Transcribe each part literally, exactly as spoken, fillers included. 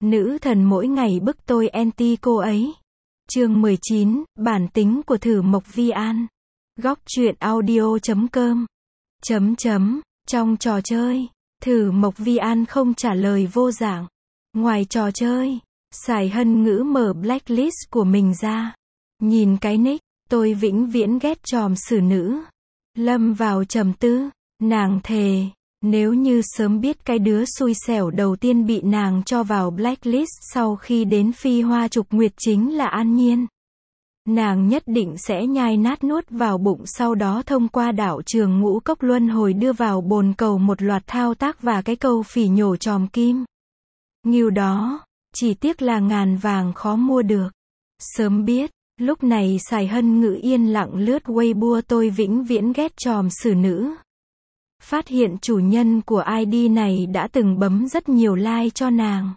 Nữ thần mỗi ngày bức tôi anti cô ấy. Chương mười chín, bản tính của Thử Mộc Vi An. Góc truyện audio chấm com. Chấm chấm, trong trò chơi, Thử Mộc Vi An không trả lời vô dạng. Ngoài trò chơi, Sải Hân Ngữ mở blacklist của mình ra. Nhìn cái nick, tôi vĩnh viễn ghét tròm xử nữ. Lâm vào trầm tư, nàng thề, nếu như sớm biết cái đứa xui xẻo đầu tiên bị nàng cho vào blacklist sau khi đến Phi Hoa Trục Nguyệt chính là An Nhiên, nàng nhất định sẽ nhai nát nuốt vào bụng, sau đó thông qua đạo trường ngũ cốc luân hồi đưa vào bồn cầu một loạt thao tác và cái câu phỉ nhổ tròm kim ngưu đó, chỉ tiếc là ngàn vàng khó mua được. Sớm biết, lúc này Sải Hân Ngữ yên lặng lướt Weibo tôi vĩnh viễn ghét tròm xử nữ. Phát hiện chủ nhân của i đê này đã từng bấm rất nhiều like cho nàng.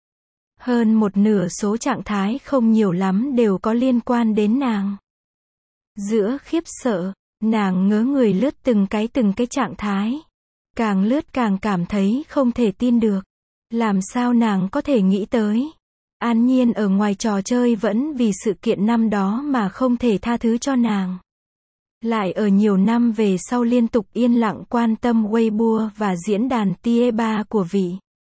Hơn một nửa số trạng thái không nhiều lắm đều có liên quan đến nàng. Giữa khiếp sợ, nàng ngớ người lướt từng cái từng cái trạng thái. Càng lướt càng cảm thấy không thể tin được. Làm sao nàng có thể nghĩ tới An Nhiên ở ngoài trò chơi vẫn vì sự kiện năm đó mà không thể tha thứ cho nàng. Lại ở nhiều năm về sau liên tục yên lặng quan tâm Weibo và diễn đàn Tie ba của vị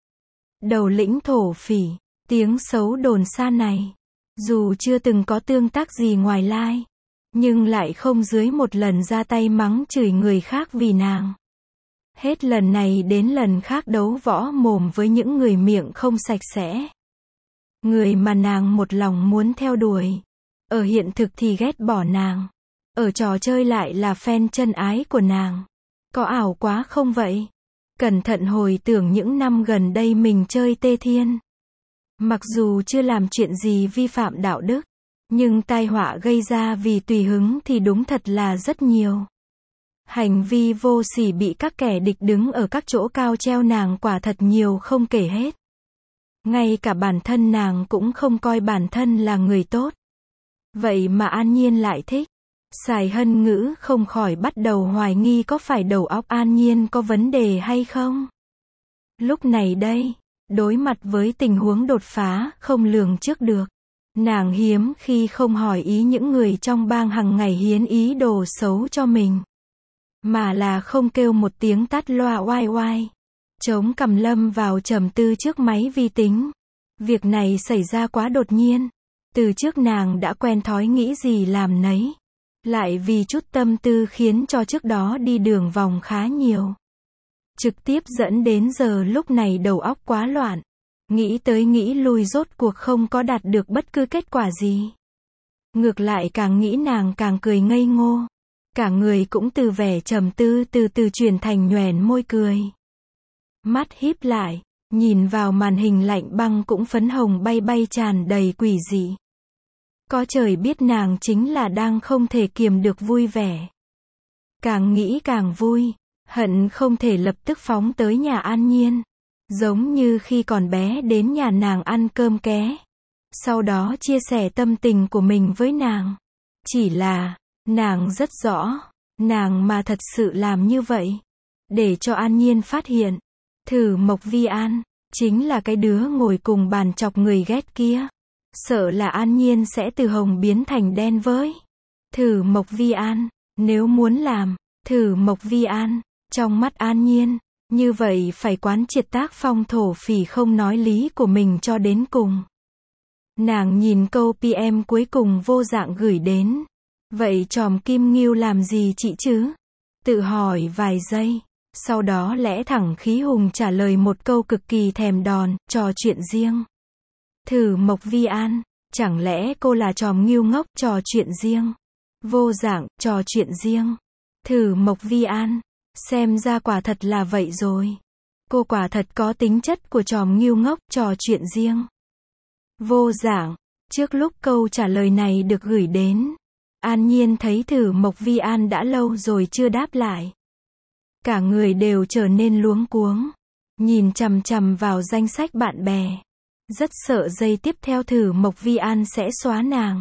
đầu lĩnh thổ phỉ, tiếng xấu đồn xa này. Dù chưa từng có tương tác gì ngoài like, nhưng lại không dưới một lần ra tay mắng chửi người khác vì nàng. Hết lần này đến lần khác đấu võ mồm với những người miệng không sạch sẽ. Người mà nàng một lòng muốn theo đuổi. Ở hiện thực thì ghét bỏ nàng. Ở trò chơi lại là fan chân ái của nàng. Có ảo quá không vậy? Cẩn thận hồi tưởng những năm gần đây mình chơi Tê Thiên. Mặc dù chưa làm chuyện gì vi phạm đạo đức, nhưng tai họa gây ra vì tùy hứng thì đúng thật là rất nhiều. Hành vi vô sỉ bị các kẻ địch đứng ở các chỗ cao treo nàng quả thật nhiều không kể hết. Ngay cả bản thân nàng cũng không coi bản thân là người tốt. Vậy mà An Nhiên lại thích. Sải Hân Ngữ không khỏi bắt đầu hoài nghi có phải đầu óc An Nhiên có vấn đề hay không. Lúc này đây, đối mặt với tình huống đột phá không lường trước được, nàng hiếm khi không hỏi ý những người trong bang hằng ngày hiến ý đồ xấu cho mình, mà là không kêu một tiếng tắt loa oai oai, chống cằm lâm vào trầm tư trước máy vi tính. Việc này xảy ra quá đột nhiên. Từ trước nàng đã quen thói nghĩ gì làm nấy. Lại vì chút tâm tư khiến cho trước đó đi đường vòng khá nhiều. Trực tiếp dẫn đến giờ lúc này đầu óc quá loạn. Nghĩ tới nghĩ lui rốt cuộc không có đạt được bất cứ kết quả gì. Ngược lại càng nghĩ nàng càng cười ngây ngô. Cả người cũng từ vẻ trầm tư từ từ chuyển thành nhoẻn môi cười. Mắt híp lại, nhìn vào màn hình lạnh băng cũng phấn hồng bay bay tràn đầy quỷ dị. Có trời biết nàng chính là đang không thể kiềm được vui vẻ. Càng nghĩ càng vui, hận không thể lập tức phóng tới nhà An Nhiên. Giống như khi còn bé đến nhà nàng ăn cơm ké. Sau đó chia sẻ tâm tình của mình với nàng. Chỉ là, nàng rất rõ, nàng mà thật sự làm như vậy. Để cho An Nhiên phát hiện, Thử Mộc Vi An, chính là cái đứa ngồi cùng bàn chọc người ghét kia. Sợ là An Nhiên sẽ từ hồng biến thành đen với Thử Mộc Vi An. Nếu muốn làm Thử Mộc Vi An trong mắt An Nhiên, như vậy phải quán triệt tác phong thổ phỉ không nói lý của mình cho đến cùng. Nàng nhìn câu pê em cuối cùng vô dạng gửi đến. Vậy tròm kim ngưu làm gì chị chứ? Tự hỏi vài giây, sau đó lẽ thẳng khí hùng trả lời một câu cực kỳ thèm đòn, trò chuyện riêng. Thử Mộc Vi An, chẳng lẽ cô là tròm ngưu ngốc trò chuyện riêng? Vô dạng, trò chuyện riêng. Thử Mộc Vi An, xem ra quả thật là vậy rồi. Cô quả thật có tính chất của tròm ngưu ngốc trò chuyện riêng. Vô dạng, trước lúc câu trả lời này được gửi đến, An Nhiên thấy Thử Mộc Vi An đã lâu rồi chưa đáp lại. Cả người đều trở nên luống cuống, nhìn chằm chằm vào danh sách bạn bè. Rất sợ giây tiếp theo Thử Mộc Vi An sẽ xóa nàng.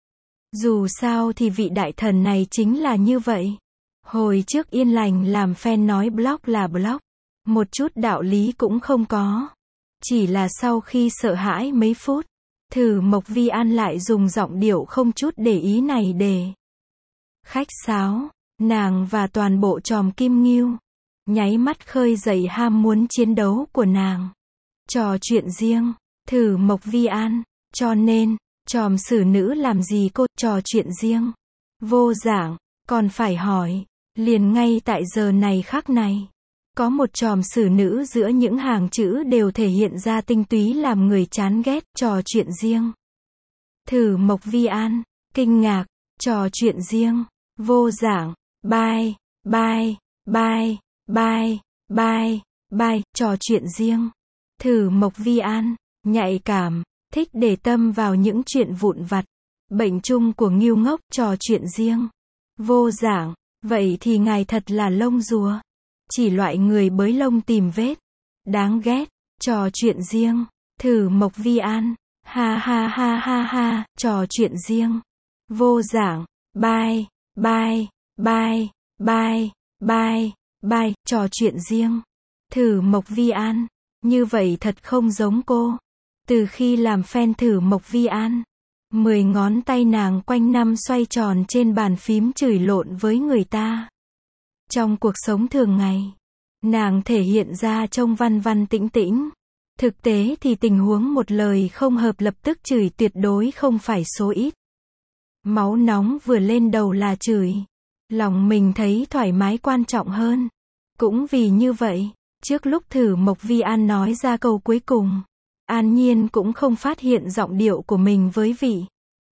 Dù sao thì vị đại thần này chính là như vậy. Hồi trước yên lành làm fan nói block là block. Một chút đạo lý cũng không có. Chỉ là sau khi sợ hãi mấy phút, Thử Mộc Vi An lại dùng giọng điệu không chút để ý này để khách sáo, nàng và toàn bộ chòm Kim Ngưu, nháy mắt khơi dậy ham muốn chiến đấu của nàng. Trò chuyện riêng, Thử Mộc Vi An, cho nên, chòm xử nữ làm gì cô, trò chuyện riêng. Vô Giảng, còn phải hỏi, liền ngay tại giờ này khắc này. Có một chòm xử nữ giữa những hàng chữ đều thể hiện ra tinh túy làm người chán ghét, trò chuyện riêng. Thử Mộc Vi An, kinh ngạc, trò chuyện riêng. Vô Giảng, bye, bye, bye, bye, bye, bye, trò chuyện riêng. Thử Mộc Vi An, nhạy cảm, thích để tâm vào những chuyện vụn vặt. Bệnh chung của Ngưu Ngốc, trò chuyện riêng. Vô Giảng, vậy thì ngài thật là lông rùa. Chỉ loại người bới lông tìm vết. Đáng ghét, trò chuyện riêng. Thử Mộc Vi An, ha ha ha ha ha, trò chuyện riêng. Vô Giảng, bye, bye, bye, bye, bye, bye, trò chuyện riêng. Thử Mộc Vi An, như vậy thật không giống cô. Từ khi làm fan Thử Mộc Vi An, mười ngón tay nàng quanh năm xoay tròn trên bàn phím chửi lộn với người ta. Trong cuộc sống thường ngày, nàng thể hiện ra trông văn văn tĩnh tĩnh. Thực tế thì tình huống một lời không hợp lập tức chửi tuyệt đối không phải số ít. Máu nóng vừa lên đầu là chửi. Lòng mình thấy thoải mái quan trọng hơn. Cũng vì như vậy, trước lúc Thử Mộc Vi An nói ra câu cuối cùng, An Nhiên cũng không phát hiện giọng điệu của mình với vị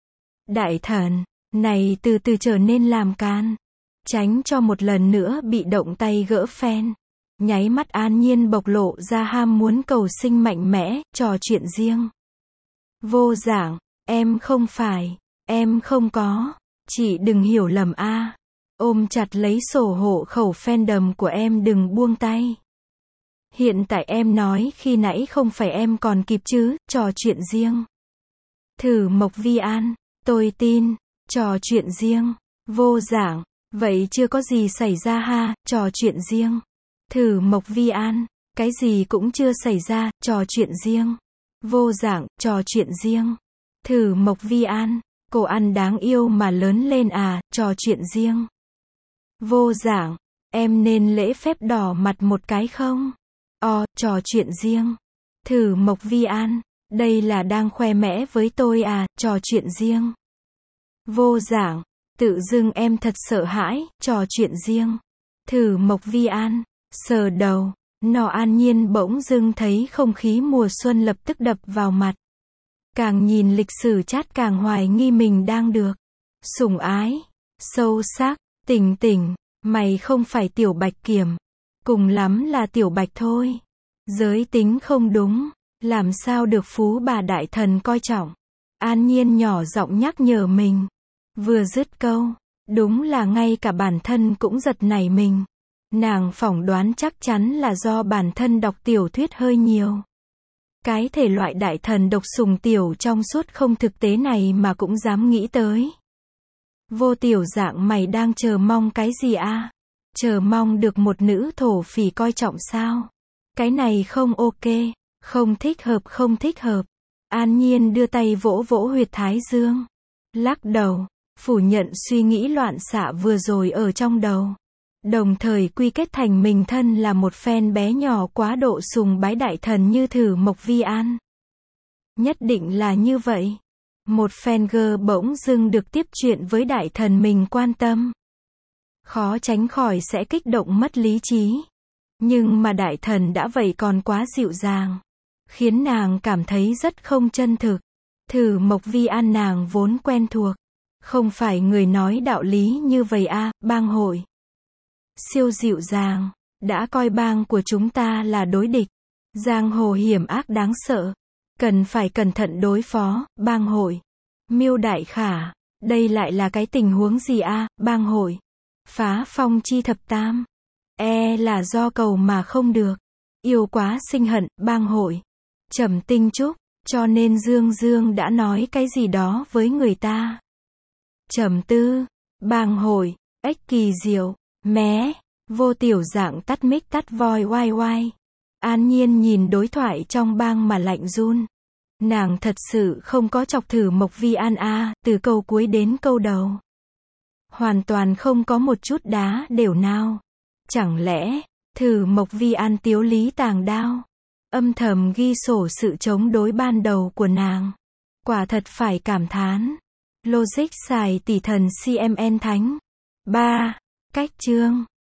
đại thần này từ từ trở nên làm can, tránh cho một lần nữa bị động tay gỡ phen. Nháy mắt An Nhiên bộc lộ ra ham muốn cầu sinh mạnh mẽ, trò chuyện riêng. Vô Giảng, em không phải, em không có, chị đừng hiểu lầm a. Ôm chặt lấy sổ hộ khẩu fandom của em, đừng buông tay. Hiện tại em nói khi nãy không phải em còn kịp chứ, trò chuyện riêng. Thử Mộc Vi An, tôi tin, trò chuyện riêng. Vô Giảng, vậy chưa có gì xảy ra ha, trò chuyện riêng. Thử Mộc Vi An, cái gì cũng chưa xảy ra, trò chuyện riêng. Vô Giảng, trò chuyện riêng. Thử Mộc Vi An, cô ăn đáng yêu mà lớn lên à, trò chuyện riêng. Vô Giảng, em nên lễ phép đỏ mặt một cái không? O, trò chuyện riêng. Thử Mộc Vi An, đây là đang khoe mẽ với tôi à, trò chuyện riêng. Vô Giảng, tự dưng em thật sợ hãi, trò chuyện riêng. Thử Mộc Vi An, sờ đầu, nọ An Nhiên bỗng dưng thấy không khí mùa xuân lập tức đập vào mặt. Càng nhìn lịch sử chat càng hoài nghi mình đang được sủng ái, sâu sắc. Tỉnh tỉnh, mày không phải Tiểu Bạch Kiểm, cùng lắm là Tiểu Bạch thôi. Giới tính không đúng, làm sao được phú bà đại thần coi trọng. An Nhiên nhỏ giọng nhắc nhở mình. Vừa dứt câu, đúng là ngay cả bản thân cũng giật nảy mình. Nàng phỏng đoán chắc chắn là do bản thân đọc tiểu thuyết hơi nhiều. Cái thể loại đại thần độc sùng tiểu trong suốt không thực tế này mà cũng dám nghĩ tới. Vô Tiểu Dạng, mày đang chờ mong cái gì a? Chờ mong được một nữ thổ phỉ coi trọng sao? Cái này không ok, không thích hợp, không thích hợp. An Nhiên đưa tay vỗ vỗ huyệt thái dương, lắc đầu, phủ nhận suy nghĩ loạn xạ vừa rồi ở trong đầu. Đồng thời quy kết thành mình thân là một fan bé nhỏ quá độ sùng bái đại thần như Thử Mộc Vi An. Nhất định là như vậy. Một fan girl bỗng dưng được tiếp chuyện với đại thần mình quan tâm. Khó tránh khỏi sẽ kích động mất lý trí. Nhưng mà đại thần đã vậy còn quá dịu dàng, khiến nàng cảm thấy rất không chân thực. Thử Mộc Vi An nàng vốn quen thuộc. Không phải người nói đạo lý như vậy a, bang hội. Siêu dịu dàng, đã coi bang của chúng ta là đối địch. Giang hồ hiểm ác đáng sợ. Cần phải cẩn thận đối phó, bang hội. Miêu Đại Khả, đây lại là cái tình huống gì a, bang hội. Phá phong chi thập tam. E là do cầu mà không được. Yêu quá sinh hận, bang hội. Trầm Tinh Trúc, cho nên Dương Dương đã nói cái gì đó với người ta. Trầm Tư, bang hội, ếch kỳ diệu, mé, Vô Tiểu Dạng tắt mic tắt voi oai oai. An Nhiên nhìn đối thoại trong bang mà lạnh run. Nàng thật sự không có chọc thử Mộc Vi An a, từ câu cuối đến câu đầu. Hoàn toàn không có một chút đá đều nào. Chẳng lẽ, thử Mộc Vi An tiếu lý tàng đao. Âm thầm ghi sổ sự chống đối ban đầu của nàng. Quả thật phải cảm thán. Logic xài tỷ thần xê em en thánh. ba. Cách chương